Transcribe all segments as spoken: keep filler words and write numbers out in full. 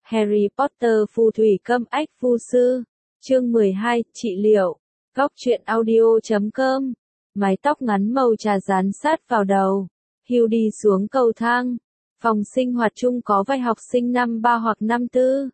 Harry Potter phù thủy câm ách phu sư. Chương mười hai, trị liệu. Góc truyện audio chấm com. Mái tóc ngắn màu trà dán sát vào đầu. Hugh đi xuống cầu thang. Phòng sinh hoạt chung có vài học sinh năm ba hoặc năm tư.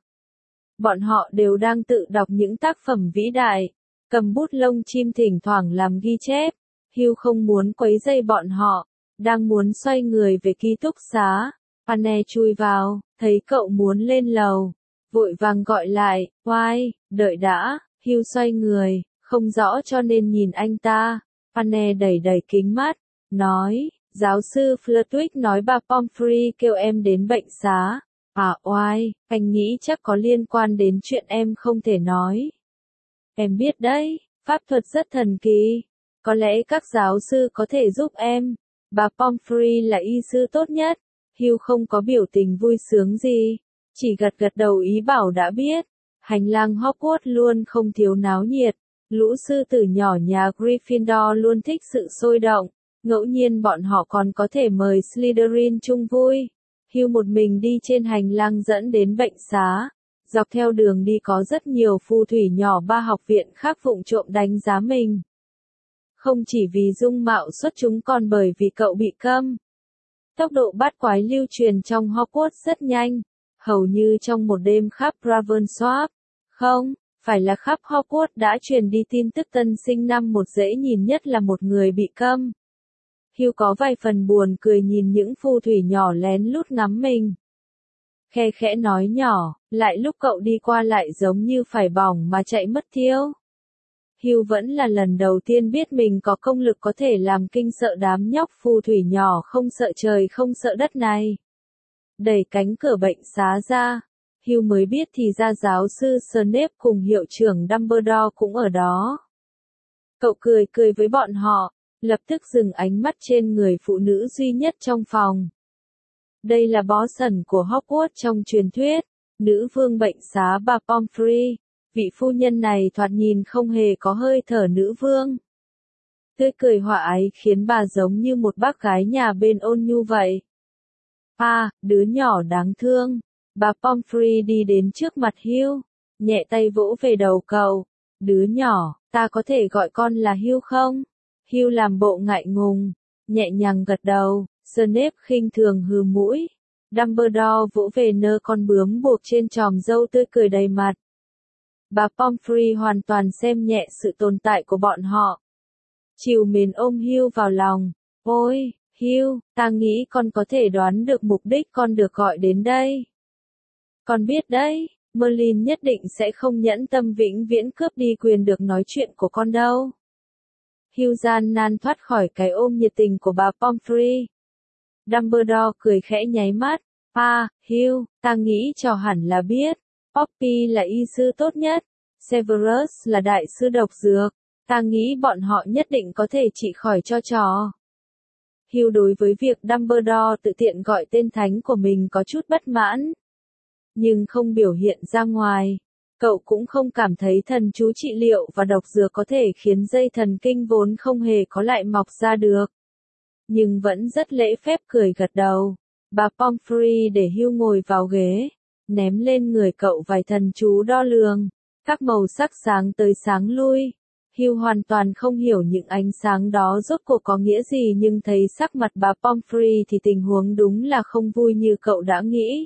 Bọn họ đều đang tự đọc những tác phẩm vĩ đại, cầm bút lông chim thỉnh thoảng làm ghi chép. Hugh không muốn quấy rầy bọn họ, đang muốn xoay người về ký túc xá. Anne chui vào, thấy cậu muốn lên lầu, vội vàng gọi lại, "Oai, đợi đã." Hugh xoay người, không rõ cho nên nhìn anh ta. Anne đẩy đẩy kính mắt, nói, "Giáo sư Flitwick nói bà Pomfrey kêu em đến bệnh xá." "À oai, anh nghĩ chắc có liên quan đến chuyện em không thể nói." "Em biết đấy, pháp thuật rất thần kỳ. Có lẽ các giáo sư có thể giúp em. Bà Pomfrey là y sư tốt nhất." Hugh không có biểu tình vui sướng gì, chỉ gật gật đầu ý bảo đã biết. Hành lang Hogwarts luôn không thiếu náo nhiệt, lũ sư tử nhỏ nhà Gryffindor luôn thích sự sôi động, ngẫu nhiên bọn họ còn có thể mời Slytherin chung vui. Hugh một mình đi trên hành lang dẫn đến bệnh xá, dọc theo đường đi có rất nhiều phù thủy nhỏ ba học viện khác vụng trộm đánh giá mình. Không chỉ vì dung mạo xuất chúng còn bởi vì cậu bị câm. Tốc độ bát quái lưu truyền trong Hogwarts rất nhanh, hầu như trong một đêm khắp Ravensworth, không, phải là khắp Hogwarts đã truyền đi tin tức tân sinh năm một dễ nhìn nhất là một người bị câm. Hugh có vài phần buồn cười nhìn những phù thủy nhỏ lén lút ngắm mình. Khe khẽ nói nhỏ, lại lúc cậu đi qua lại giống như phải bỏng mà chạy mất tiêu. Hugh vẫn là lần đầu tiên biết mình có công lực có thể làm kinh sợ đám nhóc phù thủy nhỏ không sợ trời không sợ đất này. Đẩy cánh cửa bệnh xá ra, Hugh mới biết thì ra giáo sư Snape cùng hiệu trưởng Dumbledore cũng ở đó. Cậu cười cười với bọn họ, lập tức dừng ánh mắt trên người phụ nữ duy nhất trong phòng. Đây là boss ẩn của Hogwarts trong truyền thuyết, nữ vương bệnh xá bà Pomfrey. Vị phu nhân này thoạt nhìn không hề có hơi thở nữ vương. Tươi cười hòa ái khiến bà giống như một bác gái nhà bên ôn nhu vậy. "À, đứa nhỏ đáng thương." Bà Pomfrey đi đến trước mặt Hugh, nhẹ tay vỗ về đầu cậu. "Đứa nhỏ, ta có thể gọi con là Hugh không?" Hugh làm bộ ngại ngùng, nhẹ nhàng gật đầu. Snape khinh thường hừ mũi. Dumbledore vỗ về nơ con bướm buộc trên tròm râu tươi cười đầy mặt. Bà Pomfrey hoàn toàn xem nhẹ sự tồn tại của bọn họ. Trìu mến ôm Hugh vào lòng. "Ôi, Hugh, ta nghĩ con có thể đoán được mục đích con được gọi đến đây. Con biết đấy, Merlin nhất định sẽ không nhẫn tâm vĩnh viễn cướp đi quyền được nói chuyện của con đâu." Hugh gian nan thoát khỏi cái ôm nhiệt tình của bà Pomfrey. Dumbledore cười khẽ nháy mắt. "À, Hugh, ta nghĩ trò hẳn là biết. Poppy là y sư tốt nhất, Severus là đại sư độc dược, ta nghĩ bọn họ nhất định có thể trị khỏi cho trò." Hugh đối với việc Dumbledore tự tiện gọi tên thánh của mình có chút bất mãn, nhưng không biểu hiện ra ngoài. Cậu cũng không cảm thấy thần chú trị liệu và độc dược có thể khiến dây thần kinh vốn không hề có lại mọc ra được. Nhưng vẫn rất lễ phép cười gật đầu. Bà Pomfrey để Hugh ngồi vào ghế, ném lên người cậu vài thần chú đo lường, các màu sắc sáng tới sáng lui. Hugh hoàn toàn không hiểu những ánh sáng đó rốt cuộc có nghĩa gì, nhưng thấy sắc mặt bà Pomfrey thì tình huống đúng là không vui như cậu đã nghĩ.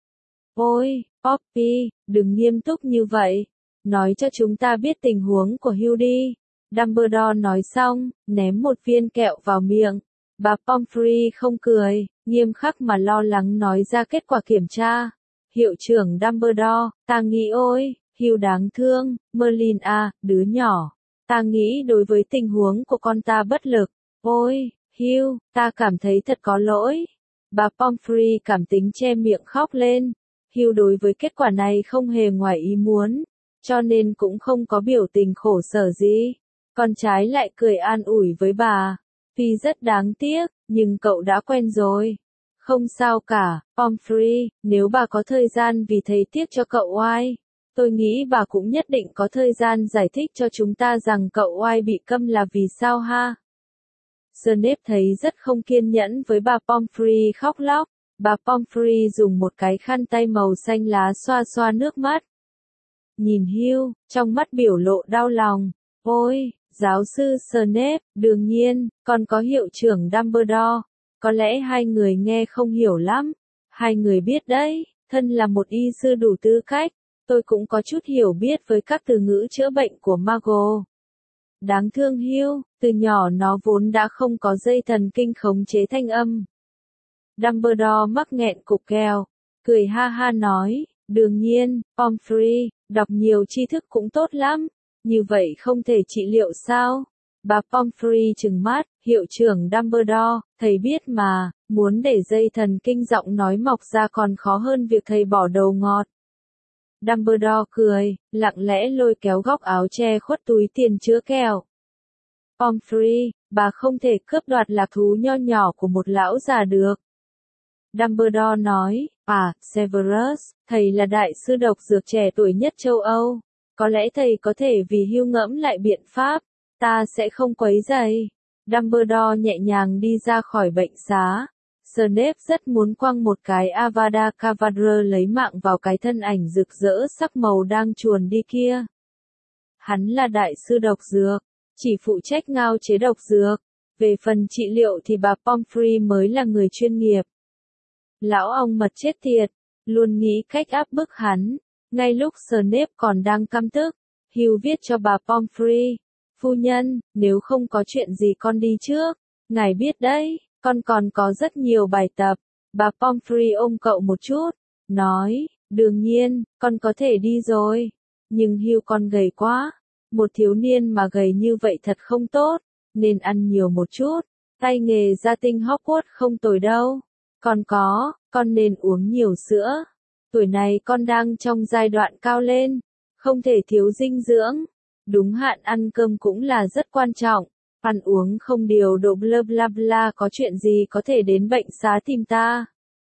"Ôi, Poppy, đừng nghiêm túc như vậy. Nói cho chúng ta biết tình huống của Hugh đi." Dumbledore nói xong, ném một viên kẹo vào miệng. Bà Pomfrey không cười, nghiêm khắc mà lo lắng nói ra kết quả kiểm tra. "Hiệu trưởng Dumbledore, ta nghĩ ôi, Hugh đáng thương, Merlin à, đứa nhỏ. Ta nghĩ đối với tình huống của con ta bất lực. Ôi, Hugh, ta cảm thấy thật có lỗi." Bà Pomfrey cảm tính che miệng khóc lên. Hugh đối với kết quả này không hề ngoài ý muốn, cho nên cũng không có biểu tình khổ sở gì. Con trái lại cười an ủi với bà. "Tuy rất đáng tiếc, nhưng cậu đã quen rồi. Không sao cả, Pomfrey, nếu bà có thời gian vì thấy tiếc cho cậu oai, tôi nghĩ bà cũng nhất định có thời gian giải thích cho chúng ta rằng cậu oai bị câm là vì sao ha." Snape thấy rất không kiên nhẫn với bà Pomfrey khóc lóc. Bà Pomfrey dùng một cái khăn tay màu xanh lá xoa xoa nước mắt. Nhìn Hugh, trong mắt biểu lộ đau lòng. Ôi, giáo sư Snape, đương nhiên, còn có hiệu trưởng Dumbledore. Có lẽ hai người nghe không hiểu lắm. Hai người biết đấy, thân là một y sư đủ tư cách, tôi cũng có chút hiểu biết với các từ ngữ chữa bệnh của Muggle. Đáng thương Hugh, từ nhỏ nó vốn đã không có dây thần kinh khống chế thanh âm. Dumbledore mắc nghẹn cục kèo, cười ha ha nói, đương nhiên, Pomfrey, đọc nhiều tri thức cũng tốt lắm, như vậy không thể trị liệu sao? Bà Pomfrey trừng mắt, hiệu trưởng Dumbledore, thầy biết mà, muốn để dây thần kinh giọng nói mọc ra còn khó hơn việc thầy bỏ đầu ngọt. Dumbledore cười, lặng lẽ lôi kéo góc áo che khuất túi tiền chứa kẹo. Pomfrey, bà không thể cướp đoạt lạc thú nho nhỏ của một lão già được. Dumbledore nói, à, Severus, thầy là đại sư độc dược trẻ tuổi nhất châu Âu. Có lẽ thầy có thể vì Hugh ngẫm lại biện pháp, ta sẽ không quấy rầy. Dumbledore nhẹ nhàng đi ra khỏi bệnh xá. Snape rất muốn quăng một cái Avada Kedavra lấy mạng vào cái thân ảnh rực rỡ sắc màu đang chuồn đi kia. Hắn là đại sư độc dược, chỉ phụ trách ngao chế độc dược. Về phần trị liệu thì bà Pomfrey mới là người chuyên nghiệp. Lão ong mật chết tiệt, luôn nghĩ cách áp bức hắn. Ngay lúc Snape còn đang căm tức, Hugh viết cho bà Pomfrey, phu nhân, nếu không có chuyện gì con đi trước, ngài biết đấy, con còn có rất nhiều bài tập. Bà Pomfrey ôm cậu một chút, nói, đương nhiên, con có thể đi rồi, nhưng Hugh con gầy quá, một thiếu niên mà gầy như vậy thật không tốt, nên ăn nhiều một chút, tay nghề gia tinh Hogwarts không tồi đâu, con có, con nên uống nhiều sữa. Tuổi này con đang trong giai đoạn cao lên, không thể thiếu dinh dưỡng. Đúng hạn ăn cơm cũng là rất quan trọng. Ăn uống không điều độ bla bla bla, có chuyện gì có thể đến bệnh xá tìm ta.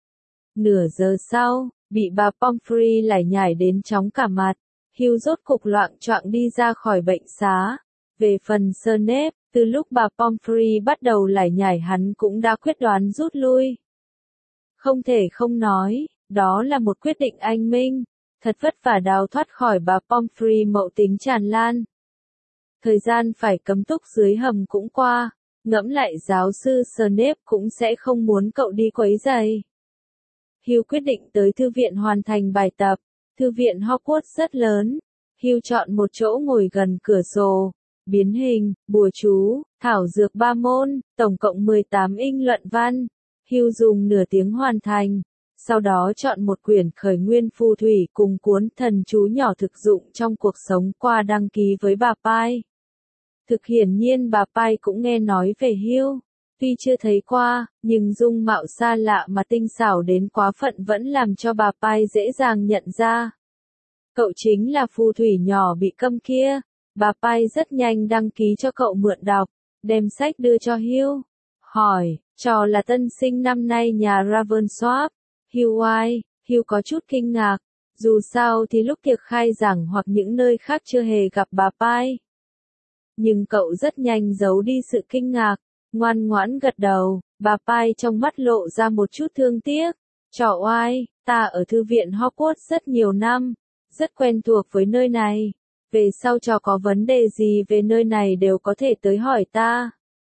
Nửa giờ sau, bị bà Pomfrey lải nhải đến chóng cả mặt. Hugh rốt cục loạng choạng đi ra khỏi bệnh xá. Về phần Snape, từ lúc bà Pomfrey bắt đầu lải nhải hắn cũng đã quyết đoán rút lui. Không thể không nói. Đó là một quyết định anh minh, thật vất vả đào thoát khỏi bà Pomfrey mậu tính tràn lan. Thời gian phải cấm túc dưới hầm cũng qua, ngẫm lại giáo sư Snape cũng sẽ không muốn cậu đi quấy rầy. Hugh quyết định tới thư viện hoàn thành bài tập, thư viện Hogwarts rất lớn, Hugh chọn một chỗ ngồi gần cửa sổ, biến hình, bùa chú, thảo dược ba môn, tổng cộng mười tám inh luận văn, Hugh dùng nửa tiếng hoàn thành. Sau đó chọn một quyển khởi nguyên phù thủy cùng cuốn thần chú nhỏ thực dụng trong cuộc sống qua đăng ký với bà Pai. Thực hiển nhiên bà Pai cũng nghe nói về Hugh, tuy chưa thấy qua, nhưng dung mạo xa lạ mà tinh xảo đến quá phận vẫn làm cho bà Pai dễ dàng nhận ra. Cậu chính là phù thủy nhỏ bị câm kia, bà Pai rất nhanh đăng ký cho cậu mượn đọc, đem sách đưa cho Hugh. Hỏi, trò là tân sinh năm nay nhà Ravensworth. Hugh ai, Hugh có chút kinh ngạc, dù sao thì lúc tiệc khai giảng hoặc những nơi khác chưa hề gặp bà Pai. Nhưng cậu rất nhanh giấu đi sự kinh ngạc, ngoan ngoãn gật đầu, bà Pai trong mắt lộ ra một chút thương tiếc. Trò oai, ta ở thư viện Hogwarts rất nhiều năm, rất quen thuộc với nơi này, về sau trò có vấn đề gì về nơi này đều có thể tới hỏi ta.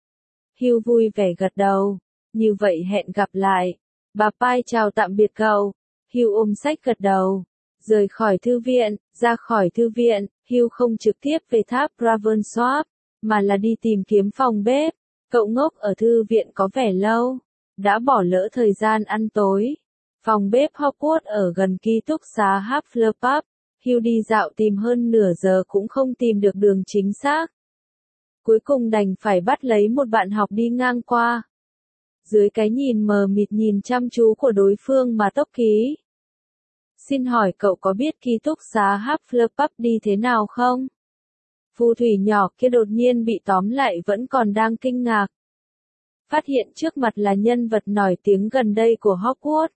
Hugh vui vẻ gật đầu, như vậy hẹn gặp lại. Bà Pai chào tạm biệt cậu, Hugh ôm sách gật đầu, rời khỏi thư viện, ra khỏi thư viện, Hugh không trực tiếp về tháp Ravensworth, mà là đi tìm kiếm phòng bếp, cậu ngốc ở thư viện có vẻ lâu, đã bỏ lỡ thời gian ăn tối. Phòng bếp Hogwarts ở gần ký túc xá Hufflepuff, Hugh đi dạo tìm hơn nửa giờ cũng không tìm được đường chính xác. Cuối cùng đành phải bắt lấy một bạn học đi ngang qua. Dưới cái nhìn mờ mịt nhìn chăm chú của đối phương mà tốc ký. Xin hỏi cậu có biết ký túc xá Hufflepuff đi thế nào không? Phù thủy nhỏ kia đột nhiên bị tóm lại vẫn còn đang kinh ngạc. Phát hiện trước mặt là nhân vật nổi tiếng gần đây của Hogwarts.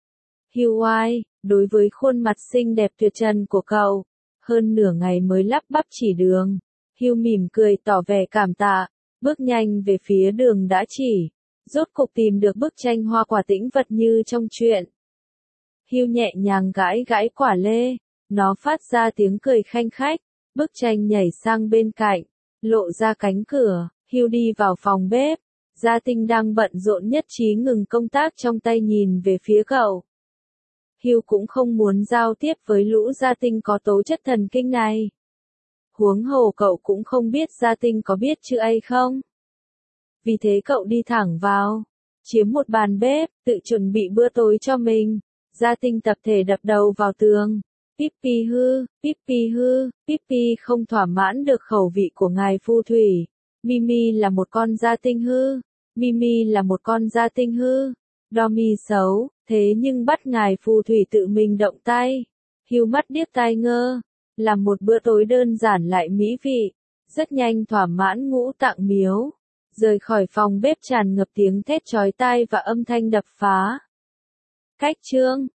Hugh ai, đối với khuôn mặt xinh đẹp tuyệt trần của cậu, hơn nửa ngày mới lắp bắp chỉ đường. Hugh mỉm cười tỏ vẻ cảm tạ, bước nhanh về phía đường đã chỉ. Rốt cục tìm được bức tranh hoa quả tĩnh vật như trong truyện. Hugh nhẹ nhàng gãi gãi quả lê, nó phát ra tiếng cười khanh khách, bức tranh nhảy sang bên cạnh, lộ ra cánh cửa, Hugh đi vào phòng bếp, Gia Tinh đang bận rộn nhất trí ngừng công tác trong tay nhìn về phía cậu. Hugh cũng không muốn giao tiếp với lũ Gia Tinh có tố chất thần kinh này. Huống hồ cậu cũng không biết Gia Tinh có biết chữ A không. Vì thế cậu đi thẳng vào, chiếm một bàn bếp, tự chuẩn bị bữa tối cho mình. Gia Tinh tập thể đập đầu vào tường. Pippi hư, Pippi hư, Pippi không thỏa mãn được khẩu vị của ngài phù thủy. Mimi là một con Gia Tinh hư, Mimi là một con Gia Tinh hư. Domi xấu, thế nhưng bắt ngài phù thủy tự mình động tay. Hugh mắt điếc tai ngơ, làm một bữa tối đơn giản lại mỹ vị, rất nhanh thỏa mãn ngũ tạng miếu. Rời khỏi phòng bếp tràn ngập tiếng thét chói tai và âm thanh đập phá. Cách chương